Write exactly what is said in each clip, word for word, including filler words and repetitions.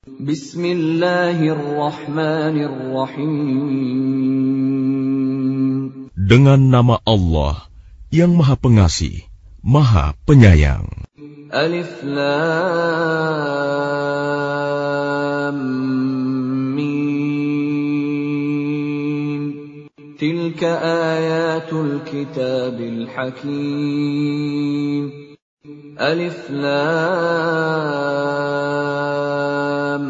Bismillahirrahmanirrahim. Dengan nama Allah yang Maha Pengasih, Maha Penyayang. Alif Lam Mim. Tilka ayatul kitabil hakim. Alif Lam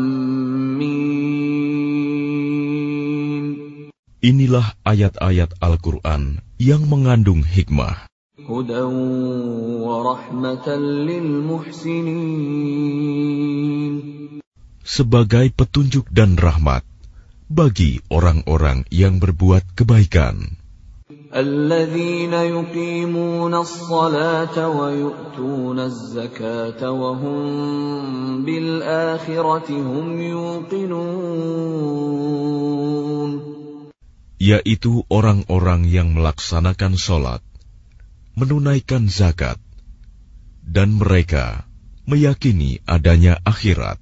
Mim. Inilah ayat-ayat Al-Quran yang mengandung hikmah. Hudan wa rahmatan lil muhsinin. Sebagai petunjuk dan rahmat bagi orang-orang yang berbuat kebaikan. Alladzina yuqimuna as-salata wa yu'tuna az-zakata wa hum bil akhirati hum yuqinun. Yaitu orang-orang yang melaksanakan sholat, menunaikan zakat, dan mereka meyakini adanya akhirat.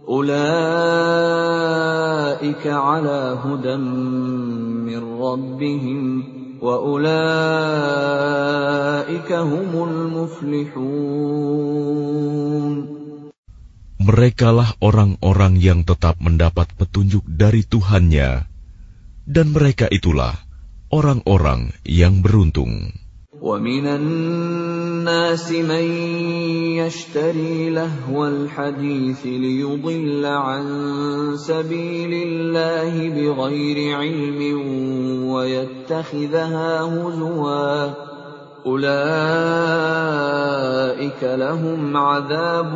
Ulaika ala hudan min rabbihim wa ulaika humul muflihun. Merekalah orang-orang yang tetap mendapat petunjuk dari Tuhannya, dan mereka itulah orang-orang yang beruntung. وَمِنَ النَّاسِ مَن يَشْتَرِي لَهْوَ الْحَدِيثِ لِيُضِلَّ عَن سَبِيلِ اللَّهِ بِغَيْرِ عِلْمٍ وَيَتَّخِذَهَا هُزُوًا أُولَئِكَ لَهُمْ عَذَابٌ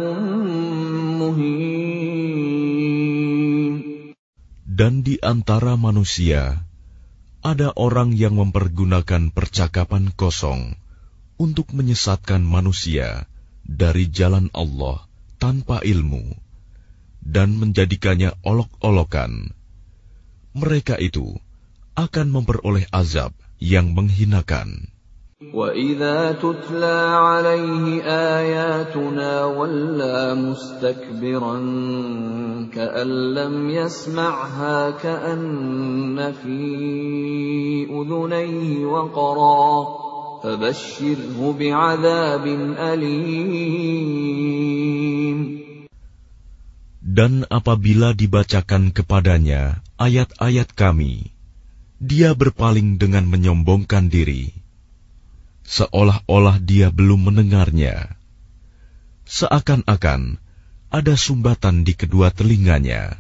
مُهِينٌ. Dan di antara manusia ada orang yang mempergunakan percakapan kosong untuk menyesatkan manusia dari jalan Allah tanpa ilmu dan menjadikannya olok-olokan. Mereka itu akan memperoleh azab yang menghinakan. وَإِذَا تُتْلَى عَلَيْهِ آيَاتُنَا وَلَّى مُسْتَكْبِرًا كَأَن لَّمْ يَسْمَعْهَا كَأَنَّ فِي أُذُنَيْهِ وَقْرًا فَبَشِّرْهُ بِعَذَابٍ أَلِيمٍ. Dan apabila dibacakan kepadanya ayat-ayat kami, dia berpaling dengan menyombongkan diri, seolah-olah dia belum mendengarnya, seakan-akan ada sumbatan di kedua telinganya.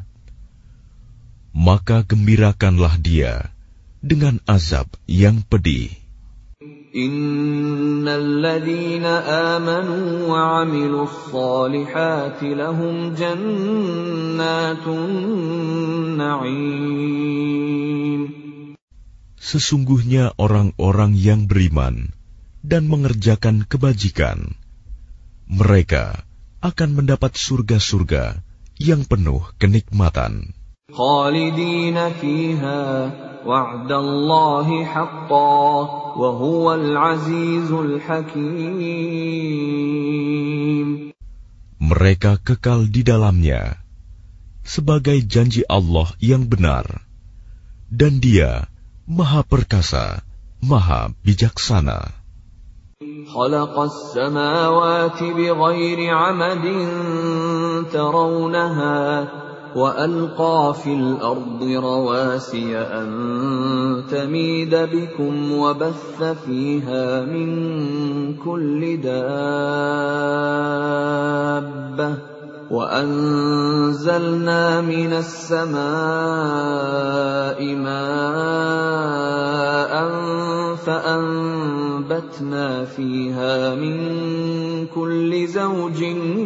Maka gembirakanlah dia dengan azab yang pedih. Innal ladzina amanu wa 'amilus shalihati lahum jannatun na'im. Sesungguhnya orang-orang yang beriman dan mengerjakan kebajikan, mereka akan mendapat surga-surga yang penuh kenikmatan. Khalidina fiha wa'dallahi haqqan wa huwal azizul hakim. Mereka kekal di dalamnya sebagai janji Allah yang benar, dan Dia Maha Perkasa, Maha Bijaksana. خلق السماوات بغير عمد ترونها وألقى في الأرض رواسي أن تميد بكم وبث فيها من كل دابة وأنزلنا من السماء ماء فأنبتنا فيها من كل زوج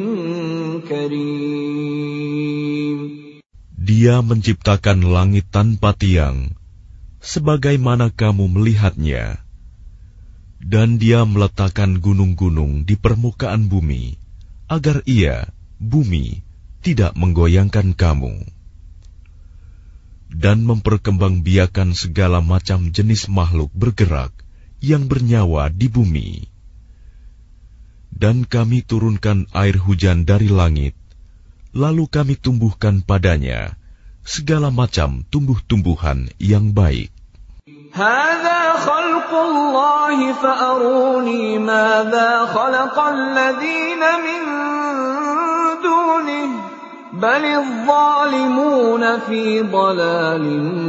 كريم. Dia menciptakan langit tanpa tiang, sebagaimana kamu melihatnya, dan Dia meletakkan gunung-gunung di permukaan bumi, agar Ia, bumi, tidak menggoyangkan kamu, dan memperkembangbiakan segala macam jenis makhluk bergerak yang bernyawa di bumi. Dan kami turunkan air hujan dari langit, lalu kami tumbuhkan padanya segala macam tumbuh-tumbuhan yang baik. هذا خلق الله فأروني ماذا خلق الذين من دونه بل الظالمون في ضلال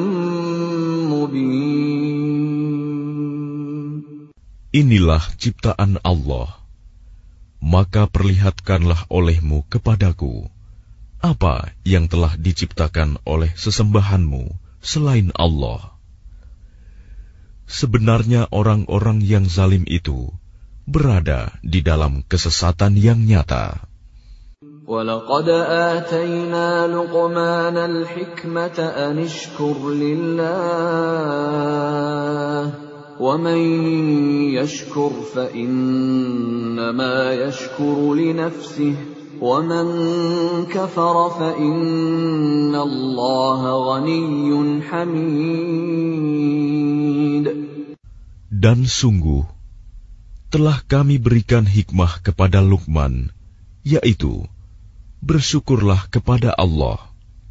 مبين. Inilah ciptaan Allah, maka perlihatkanlah olehmu kepadaku apa yang telah diciptakan oleh sesembahanmu selain Allah. Sebenarnya orang-orang yang zalim itu berada di dalam kesesatan yang nyata. وَلَقَدْ آتَيْنَا لُقْمَانَ الْحِكْمَةَ أَنِ اشْكُرْ لِلَّهِ وَمَنْ يَشْكُرْ فَإِنَّمَا يَشْكُرُ لِنَفْسِهِ وَمَنْ كَفَرَ فَإِنَّ اللَّهَ غَنِيٌّ حَمِيدٌ. Dan sungguh, telah kami berikan hikmah kepada Luqman, yaitu, bersyukurlah kepada Allah.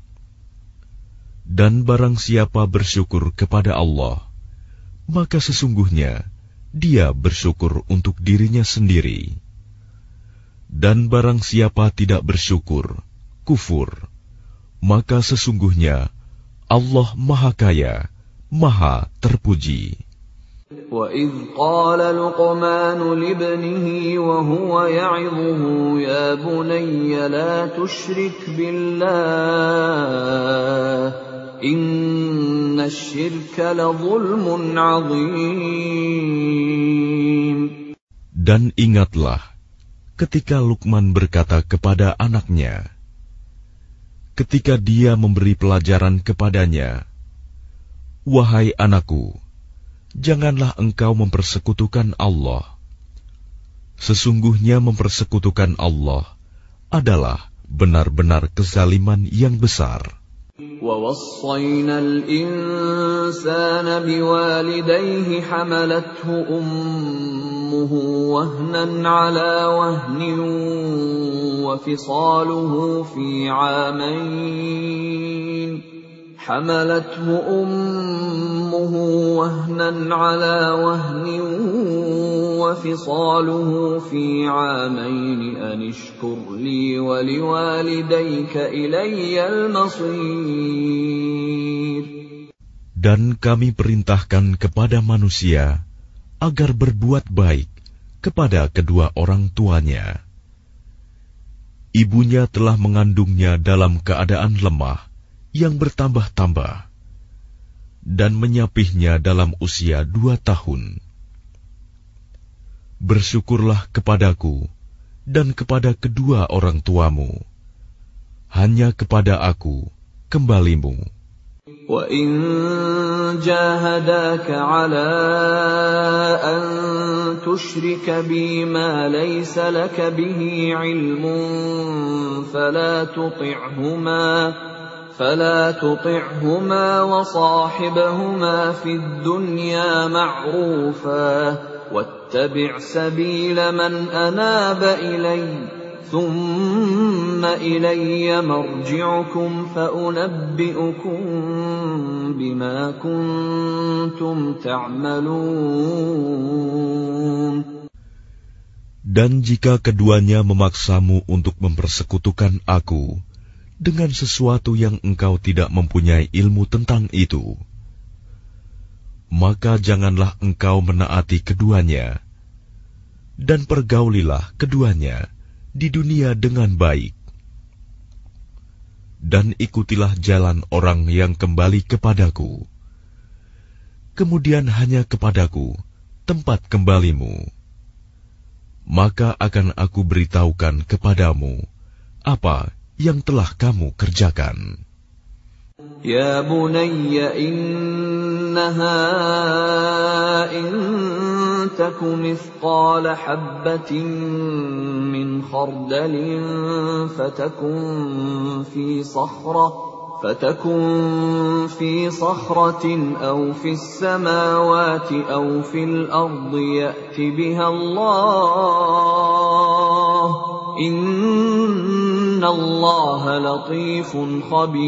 Dan barang siapa bersyukur kepada Allah, maka sesungguhnya dia bersyukur untuk dirinya sendiri. Dan barang siapa tidak bersyukur, kufur, maka sesungguhnya Allah Maha Kaya, Maha Terpuji. وَإِذْ قَالَ لُقْمَانُ لِابْنِهِ وَهُوَ يَعِظُهُ يَا بُنَيَّ لَا تُشْرِكْ بِاللَّهِ إِنَّ الشِّرْكَ لَظُلْمٌ عَظِيمٌ. Dan ingatlah ketika Luqman berkata kepada anaknya, ketika dia memberi pelajaran kepadanya, "Wahai anakku, janganlah engkau mempersekutukan Allah. Sesungguhnya mempersekutukan Allah adalah benar-benar kezaliman yang besar." وَوَصَّيْنَا الْإِنسَانَ بِوَالِدَيْهِ حَمَلَتْهُ أُمُّهُ وَهْنًا عَلَى وَهْنٍ وَفِصَالُهُ فِي عَامَيْنِ حَمَلَتْهُ أُمُّهُ وَهْنًا عَلَى وَهْنٍ وَفِصَالُهُ فِي عَامَيْنِ أَنِ اشْكُرْ لِي وَلِوَالِدَيْكَ إِلَيَّ الْمَصِيرُ. Dan kami perintahkan kepada manusia agar berbuat baik kepada kedua orang tuanya. Ibunya telah mengandungnya dalam keadaan lemah yang bertambah-tambah, dan menyapihnya dalam usia dua tahun. Bersyukurlah kepadaku dan kepada kedua orang tuamu. Hanya kepada aku kembalimu. وَإِنْ جَاهَدَاكَ عَلَىٰ أَنْ تُشْرِكَ بِي مَا لَيْسَ لَكَ بِهِ عِلْمٌ فَلَا تُطِعْهُمَا فلا تطعهما وصاحبهما في الدنيا معروفا واتبع سبيل من أناب إلي ثم إلي مرجعكم فأنبئكم بما كنتم تعملون. Dan jika keduanya memaksamu untuk mempersekutukan aku dengan sesuatu yang engkau tidak mempunyai ilmu tentang itu, maka janganlah engkau menaati keduanya, dan pergaulilah keduanya di dunia dengan baik, dan ikutilah jalan orang yang kembali kepadaku. Kemudian hanya kepadaku tempat kembalimu, maka akan aku beritahukan kepadamu apa yang telah kamu kerjakan. Ya bunayya innaha in taku mithqala habbatin min khardalin fatakun fi sakhrah fatakun fi sakhratin aw fi as-samawati aw fil ardi ya'ti biha Allah. Inna innallaha latifun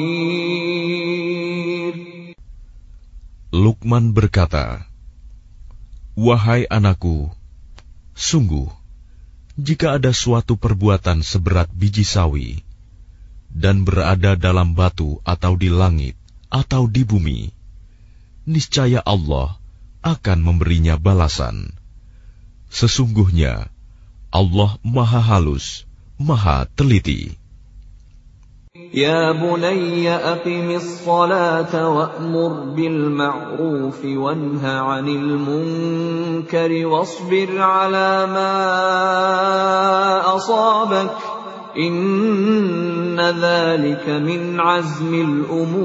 khabir. Luqman berkata, "Wahai anakku, sungguh, jika ada suatu perbuatan seberat biji sawi, dan berada dalam batu atau di langit atau di bumi, niscaya Allah akan memberinya balasan. Sesungguhnya Allah Maha Halus, Maha Teliti." Ya bunayya aqimis salata wa'mur bil ma'rufi wanha 'anil munkari wasbir 'ala ma asabak inna dzalika min 'azmil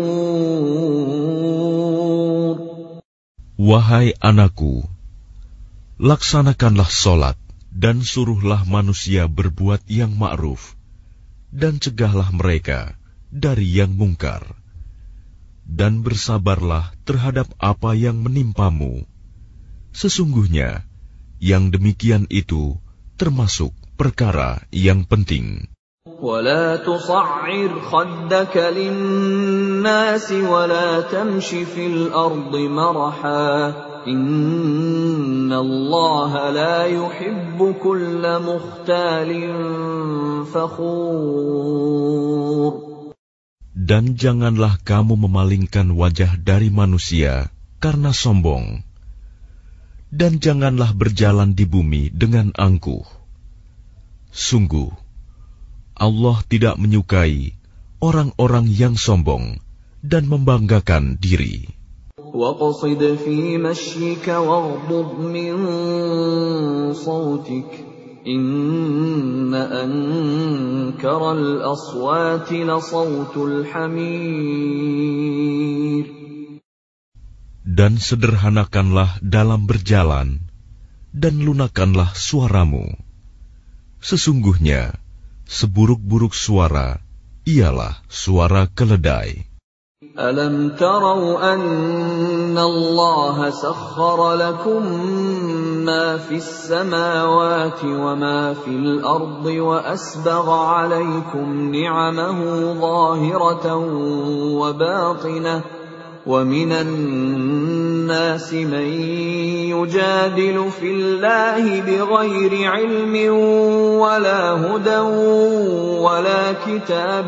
umur. Wahai anakku, laksanakanlah solat dan suruhlah manusia berbuat yang ma'ruf, dan cegahlah mereka dari yang mungkar, dan bersabarlah terhadap apa yang menimpamu. Sesungguhnya yang demikian itu termasuk perkara yang penting. وَلَا تُصَعِّرْ خَدَّكَ لِلنَّاسِ وَلَا تَمْشِ فِي الْأَرْضِ مَرَحًا إِنَّ اللَّهَ لَا يُحِبُّ كُلَّ مُخْتَالٍ فَخُورٍ. Dan janganlah kamu memalingkan wajah dari manusia karena sombong, dan janganlah berjalan di bumi dengan angkuh. Sungguh, Allah tidak menyukai orang-orang yang sombong dan membanggakan diri. وَاقْصِدْ فِي مَشْيِكَ وَاغْضُضْ مِنْ صَوْتِكَ إِنَّ أَنكَرَ الْأَصْوَاتِ لَصَوْتُ الْحَمِيرِ. Dan sederhanakanlah dalam berjalan, dan lunakkanlah suaramu. Sesungguhnya seburuk-buruk suara ialah suara keledai. أَلَمْ تَرَوْا أَنَّ اللَّهَ سَخَّرَ لَكُم مَّا فِي السَّمَاوَاتِ وَمَا فِي الْأَرْضِ وَأَسْبَغَ عَلَيْكُمْ نِعَمَهُ ظَاهِرَةً وَبَاطِنَةً وَمِنَ النَّاسِ مَن يُجَادِلُ فِي اللَّهِ بِغَيْرِ عِلْمٍ وَلَا هُدًى وَلَا كِتَابٍ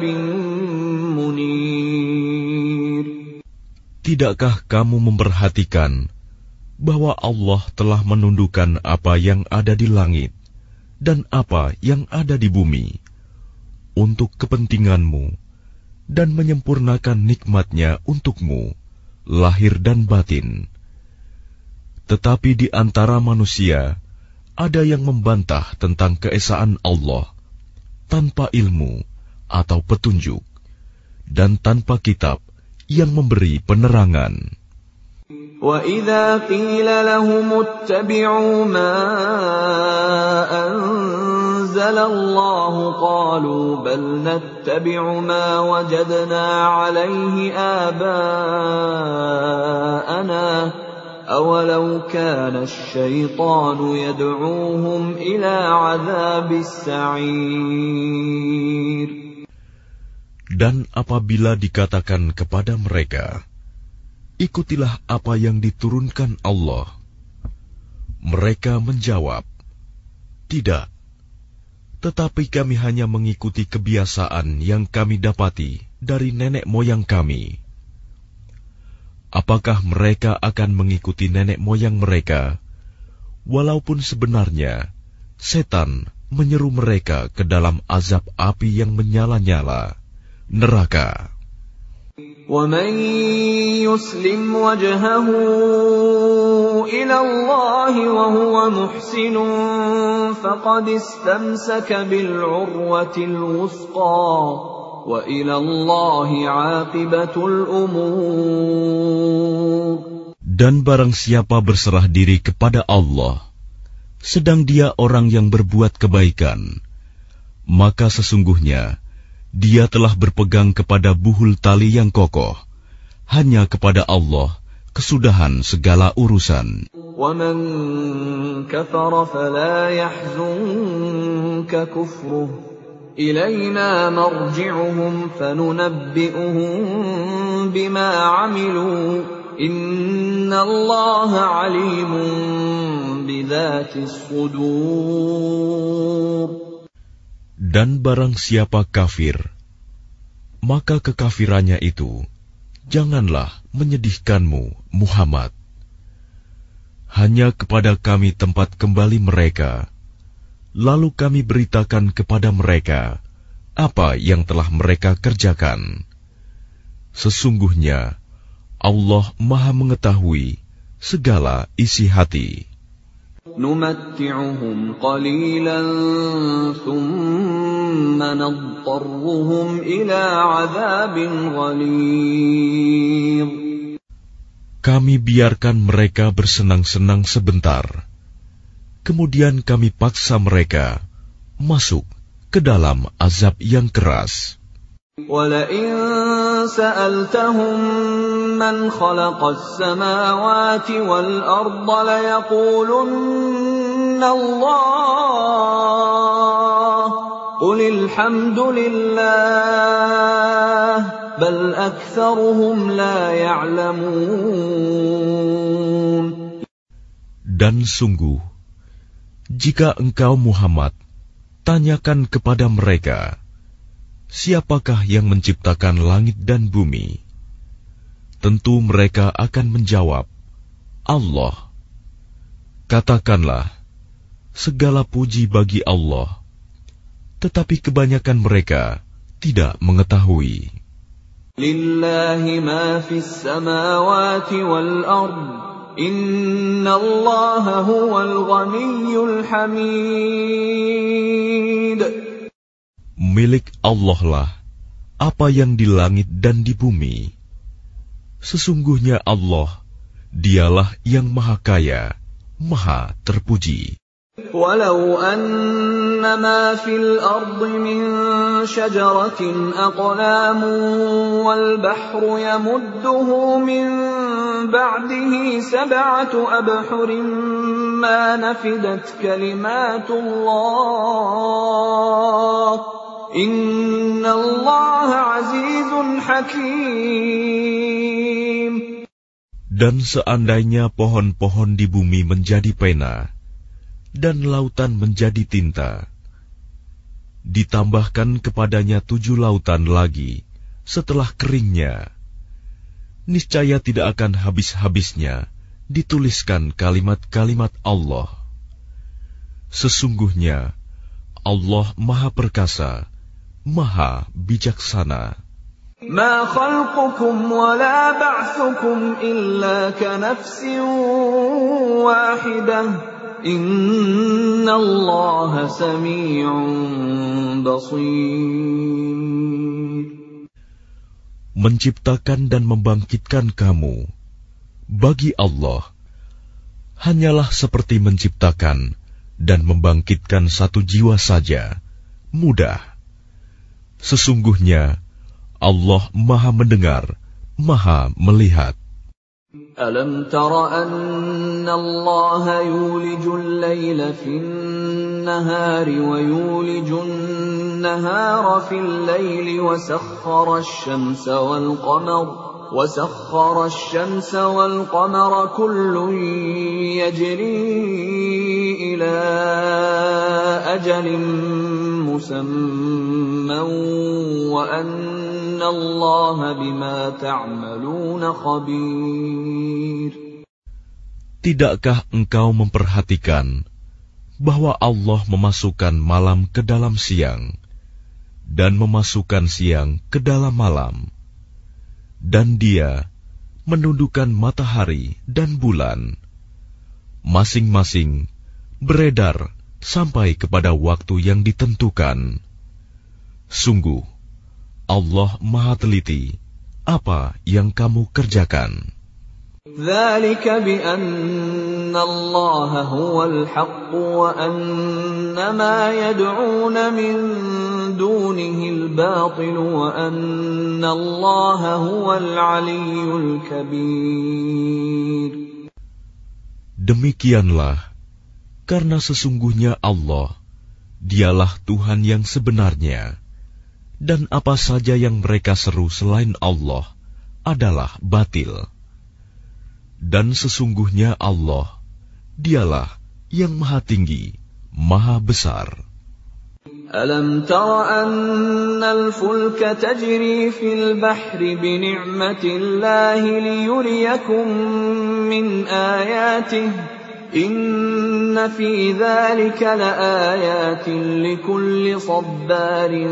مُنِيرٍ. Tidakkah kamu memperhatikan bahwa Allah telah menundukkan apa yang ada di langit dan apa yang ada di bumi untuk kepentinganmu dan menyempurnakan nikmat-Nya untukmu, lahir dan batin. Tetapi di antara manusia ada yang membantah tentang keesaan Allah tanpa ilmu atau petunjuk dan tanpa kitab yang memberi penerangan. وَإِذَا قِيلَ لَهُمُ اتَّبِعُوا مَا أَنزَلَ اللَّهُ قَالُوا بَلْ نَتَّبِعُ مَا وَجَدْنَا عَلَيْهِ آبَاءَنَا أَوَلَوْ كَانَ الشَّيْطَانُ يَدْعُوهُمْ إِلَى عَذَابِ السَّعِيرِ. Dan apabila dikatakan kepada mereka, ikutilah apa yang diturunkan Allah, mereka menjawab, tidak, tetapi kami hanya mengikuti kebiasaan yang kami dapati dari nenek moyang kami. Apakah mereka akan mengikuti nenek moyang mereka, walaupun sebenarnya setan menyeru mereka ke dalam azab api yang menyala-nyala, neraka. وَمَن يُسْلِمْ وَجْهَهُ إِلَى اللَّهِ وَهُوَ مُحْسِنٌ فَقَدِ اسْتَمْسَكَ بِالْعُرْوَةِ الْوُثْقَى وَإِلَى اللَّهِ عَاقِبَةُ الْأُمُورِ. Dan barang siapa berserah diri kepada Allah, sedang dia orang yang berbuat kebaikan, maka sesungguhnya dia telah berpegang kepada buhul tali yang kokoh. Hanya kepada Allah kesudahan segala urusan. وَمَن كَفَرَ فَلَا يَحْزُنكَ كُفْرُهُ إِلَيْنَا مَرْجِعُهُمْ فَنُنَبِّئُهُم بِمَا عَمِلُوا إِنَّ اللَّهَ عَلِيمٌ بِذَاتِ الصُّدُورِ. Dan barang siapa kafir, maka kekafirannya itu janganlah menyedihkanmu, Muhammad. Hanya kepada kami tempat kembali mereka, lalu kami beritakan kepada mereka apa yang telah mereka kerjakan. Sesungguhnya Allah Maha mengetahui segala isi hati. نُمَتِّعُهُمْ قَلِيلًا ثُمَّ نَضْطَرُّهُمْ إِلَى عَذَابٍ غَلِيظٍ. Kami biarkan mereka bersenang-senang sebentar, kemudian kami paksa mereka masuk ke dalam azab yang keras. وَلَئِن سَأَلْتَهُم مَّنْ خَلَقَ السَّمَاوَاتِ وَالْأَرْضَ لَيَقُولُنَّ اللَّهُ قُلِ الْحَمْدُ لِلَّهِ بَلْ أَكْثَرُهُمْ لَا يَعْلَمُونَ. Dan sungguh, jika engkau Muhammad tanyakan kepada mereka, siapakah yang menciptakan langit dan bumi? Tentu mereka akan menjawab, Allah. Katakanlah, segala puji bagi Allah, tetapi kebanyakan mereka tidak mengetahui. Lillahi ma fis samawati wal ard, innallaha huwal ghaniyyul hamid. Milik Allah lah apa yang di langit dan di bumi. Sesungguhnya Allah, dialah yang maha kaya, maha terpuji. Walau anna ma fil ardi min syajaratin aqlamun wal bahru yamudduhu min ba'dihi sab'atu abhurin ma nafidat kalimatullah. Inna Allah azizun hakim. Dan seandainya pohon-pohon di bumi menjadi pena, dan lautan menjadi tinta, ditambahkan kepadanya tujuh lautan lagi setelah keringnya, niscaya tidak akan habis-habisnya dituliskan kalimat-kalimat Allah. Sesungguhnya Allah Maha Perkasa, Maha Bijaksana. Ma khalqukum wa la ba'thukum illa ka nafsin wahidah. Inna Allah sami'un basir. Menciptakan dan membangkitkan kamu bagi Allah hanyalah seperti menciptakan dan membangkitkan satu jiwa saja, mudah. Sesungguhnya Allah Maha mendengar, Maha melihat. Alam tara anna Allah yulijul layla fin nahari wa yulijun nahara fil layli wa sakhkhara asy-syamsa wal qamara وَسَخَّرَ الشَّمْسَ وَالْقَمَرَ كُلٌّ يَجْرِي إِلَى أَجَلٍ مُّسَمًّى وَأَنَّ اللَّهَ بِمَا تَعْمَلُونَ خَبِيرٌ. Tidakkah engkau memperhatikan bahwa Allah memasukkan malam ke dalam siang dan memasukkan siang ke dalam malam, dan Dia menundukkan matahari dan bulan, masing-masing beredar sampai kepada waktu yang ditentukan. Sungguh, Allah Maha teliti apa yang kamu kerjakan. ذَلِكَ بِأَنَّ اللَّهَ هُوَ الْحَقُّ وَأَنَّ مَا يَدْعُونَ مِن دُونِهِ الْبَاطِلُ وَأَنَّ اللَّهَ هُوَ الْعَلِيُّ الْكَبِيرُ. Demikianlah, karena sesungguhnya Allah, Dialah Tuhan yang sebenarnya, dan apa saja yang mereka seru selain Allah adalah batil. Dan sesungguhnya Allah, Dialah yang Maha Tinggi, Maha Besar. Alam tara anna al-fulka tajri fil bahri bi ni'matillahi liyuriyakum min ayatihi inna fi dzalika laayatin likulli sabbarin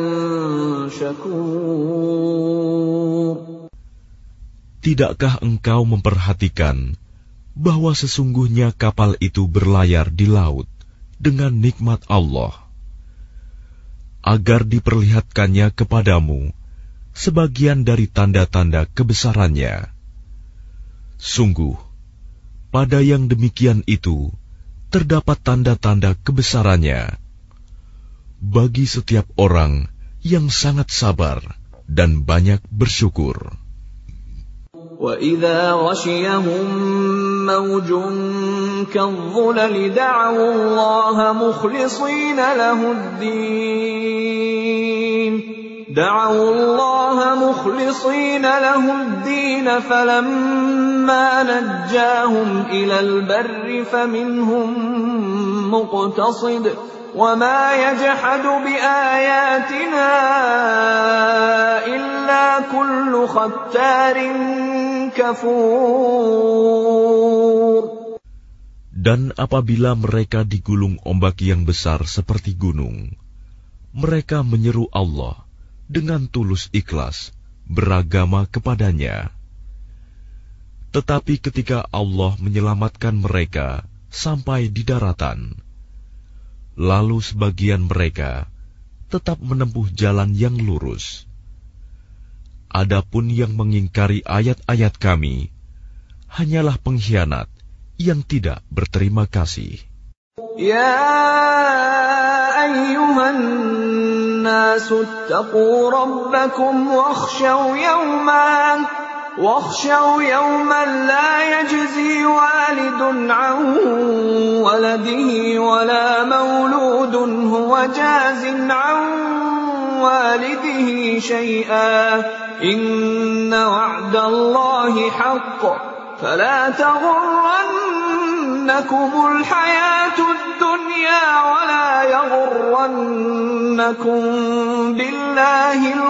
syakur. Tidakkah engkau memperhatikan bahwa sesungguhnya kapal itu berlayar di laut dengan nikmat Allah, agar diperlihatkannya kepadamu sebagian dari tanda-tanda kebesarannya? Sungguh, pada yang demikian itu terdapat tanda-tanda kebesarannya bagi setiap orang yang sangat sabar dan banyak bersyukur. وَإِذَا غَشِيَهُم مَّوْجٌ كَالظُّلَلِ دَعَوُا اللَّهَ مُخْلِصِينَ لَهُ الدِّينَ دَعَوُا اللَّهَ مُخْلِصِينَ لَهُ الدِّينَ فَلَمَّا نَجَّاهُمْ إِلَى الْبَرِّ فَمِنْهُم مُّقْتَصِدٌ وَمَا يَجْحَدُ بِآيَاتِنَا إِلَّا كُلُّ خَتَّارٍ كَفُورٍ. Dan apabila mereka digulung ombak yang besar seperti gunung, mereka menyeru Allah dengan tulus ikhlas beragama kepadanya. Tetapi ketika Allah menyelamatkan mereka sampai di daratan, lalu sebagian mereka tetap menempuh jalan yang lurus. Adapun yang mengingkari ayat-ayat Kami hanyalah pengkhianat yang tidak berterima kasih. Ya ayyuhan nasu ittaqu rabbakum wakhshaw yawman wakhshaw yawman la yajzi walidun an waladihi wala mawludun huwa jazin an walidihi shay'an inna wa'dallahi haqq fala taghurrannakumul hayatud dunya wala yaghurrannakum billahil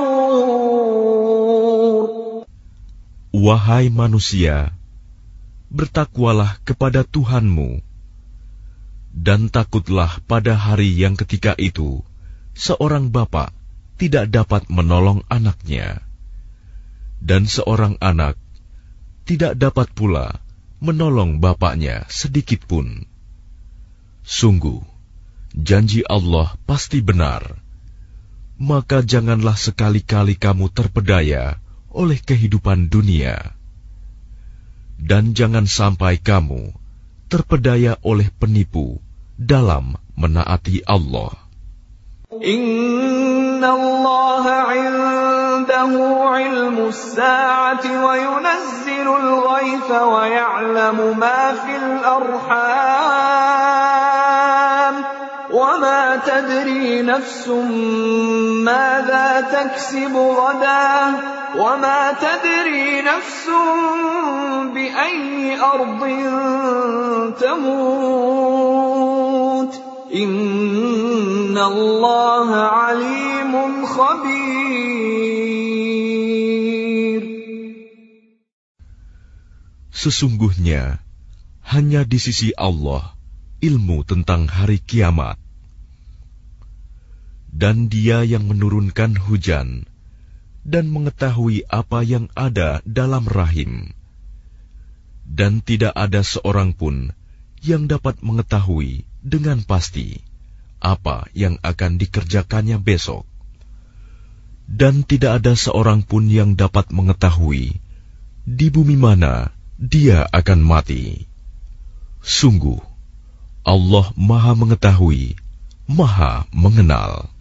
gharur. Wahai manusia, bertakwalah kepada Tuhanmu, dan takutlah pada hari yang ketika itu seorang bapa tidak dapat menolong anaknya, dan seorang anak tidak dapat pula menolong bapaknya sedikit pun. Sungguh, janji Allah pasti benar, maka janganlah sekali-kali kamu terpedaya oleh kehidupan dunia, dan jangan sampai kamu terpedaya oleh penipu dalam menaati Allah. Inna Allah 'indahu 'ilmus sa'ati wa yunazzilul ghaitha wa ya'lamu ma fil arham wa ma tadri nafsun madza taksibu ghadan wa ma tadri nafsun bi ayyi ardin tamut Inna Allah alimun khabir. Sesungguhnya hanya di sisi Allah ilmu tentang hari kiamat, dan Dia yang menurunkan hujan dan mengetahui apa yang ada dalam rahim, dan tidak ada seorang pun yang dapat mengetahui dengan pasti apa yang akan dikerjakannya besok, dan tidak ada seorang pun yang dapat mengetahui di bumi mana dia akan mati. Sungguh, Allah Maha Mengetahui, Maha Mengenal.